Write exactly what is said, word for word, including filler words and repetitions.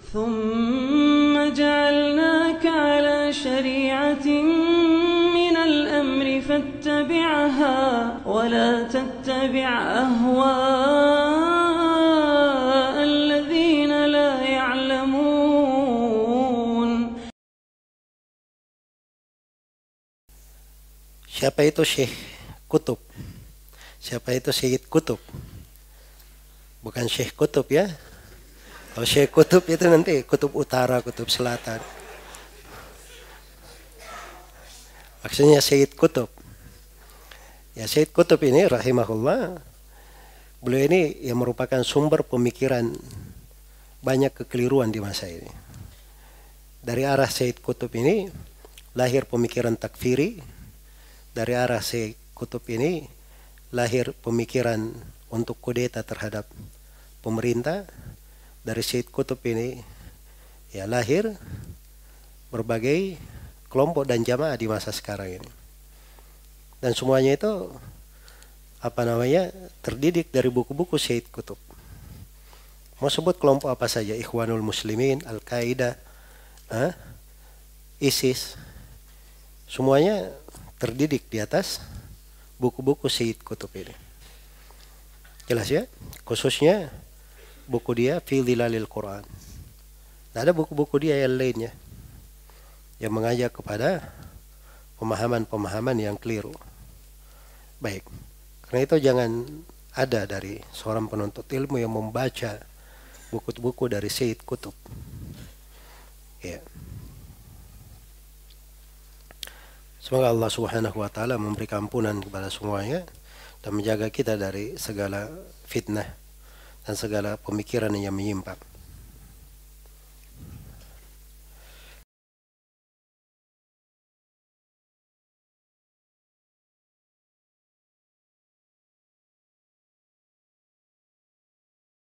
ثم جعلناك على شريعة من الأمر فاتبعها ولا تتبع أهواء الذين لا يعلمون. Siapa itu Syekh Kutub? Siapa itu Syekh Kutub? Bukan Syekh Kutub ya. Kalau Syekh Kutub itu nanti kutub utara, kutub selatan. Maksudnya Syekh Kutub. Ya Syekh Kutub ini rahimahullah, beliau ini yang merupakan sumber pemikiran banyak kekeliruan di masa ini. Dari arah Syekh Kutub ini lahir pemikiran takfiri. Dari arah Syekh Kutub ini lahir pemikiran untuk kudeta terhadap pemerintah. Dari Syekh Kutub ini ya lahir berbagai kelompok dan jamaah di masa sekarang ini. Dan semuanya itu apa namanya terdidik dari buku-buku Syekh Kutub. Mau sebut kelompok apa saja, Ikhwanul Muslimin, Al-Qaeda, eh, ISIS, semuanya terdidik di atas buku-buku Syekh Kutub ini. Jelas ya? Khususnya buku dia Fi Dhilalil Quran. Nah, ada buku-buku dia yang lainnya yang mengajak kepada pemahaman-pemahaman yang keliru. Baik. Karena itu jangan ada dari seorang penuntut ilmu yang membaca buku-buku dari Syekh Kutub. Ya. Semoga Allah Subhanahu wa taala memberi ampunan kepada semuanya dan menjaga kita dari segala fitnah dan segala pemikiran yang menyimpang.